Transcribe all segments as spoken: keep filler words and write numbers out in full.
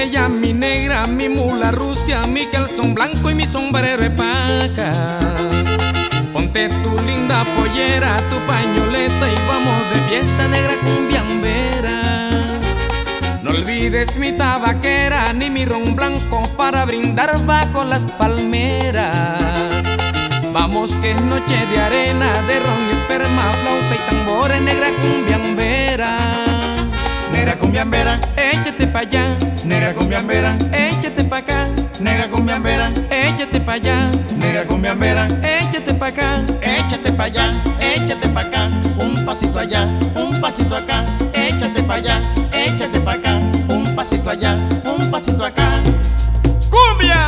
mella, mi negra, mi mula rusia, mi calzón blanco y mi sombrero de paja. Ponte tu linda pollera, tu pañoleta y vamos de fiesta negra cumbiambera. No olvides mi tabaquera ni mi ron blanco para brindar bajo las palmeras. Vamos que es noche de arena, de ron y esperma, flauta y tambores, negra cumbiambera. Negra cumbiambera, Échate pa' allá, negra cumbiambera, échate pa' acá, negra cumbiambera, échate pa' allá, negra cumbiambera, échate pa' acá, échate pa' allá, échate pa' acá, un pasito allá, un pasito acá, échate pa' allá, échate pa' acá, un pasito allá, un pasito acá. ¡cumbia!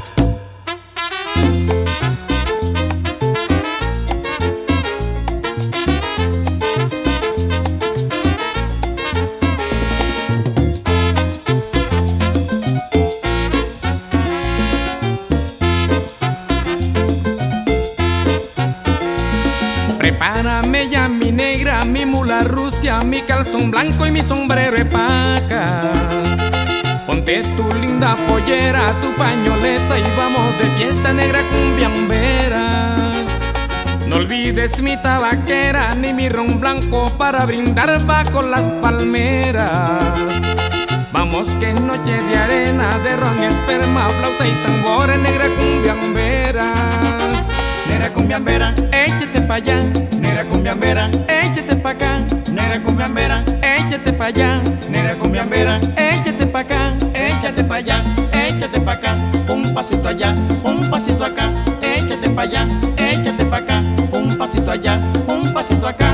Prepárame ya mi negra, mi mula rusia, mi calzón blanco y mi sombrero de paja. Ponte tu linda pollera, tu pañoleta y vamos de fiesta negra cumbiambera. No olvides mi tabaquera ni mi ron blanco para brindar bajo las palmeras. Vamos que es noche de arena, de ron, esperma, flauta y tambores, negra cumbiambera. Negra cumbiambera, Échate pa' allá, negra cumbiambera, échate pa' acá, negra cumbiambera, échate pa' allá, negra cumbiambera, échate pa' acá, échate pa' allá, échate pa' acá, un pasito allá, un pasito acá, échate pa' allá, échate pa' acá, un pasito allá, un pasito acá.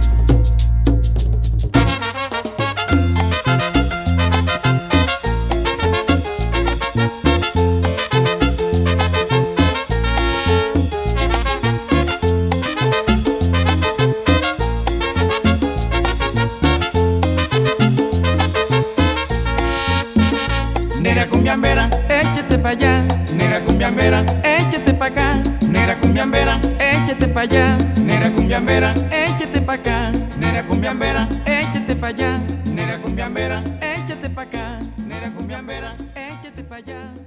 Negra cumbiambera, échate pa' allá, negra cumbiambera, échate pa' acá, negra cumbiambera, échate pa' allá, negra cumbiambera, échate pa' acá, negra cumbiambera, échate pa' allá, negra cumbiambera, échate pa' acá, negra cumbiambera. échate pa' allá.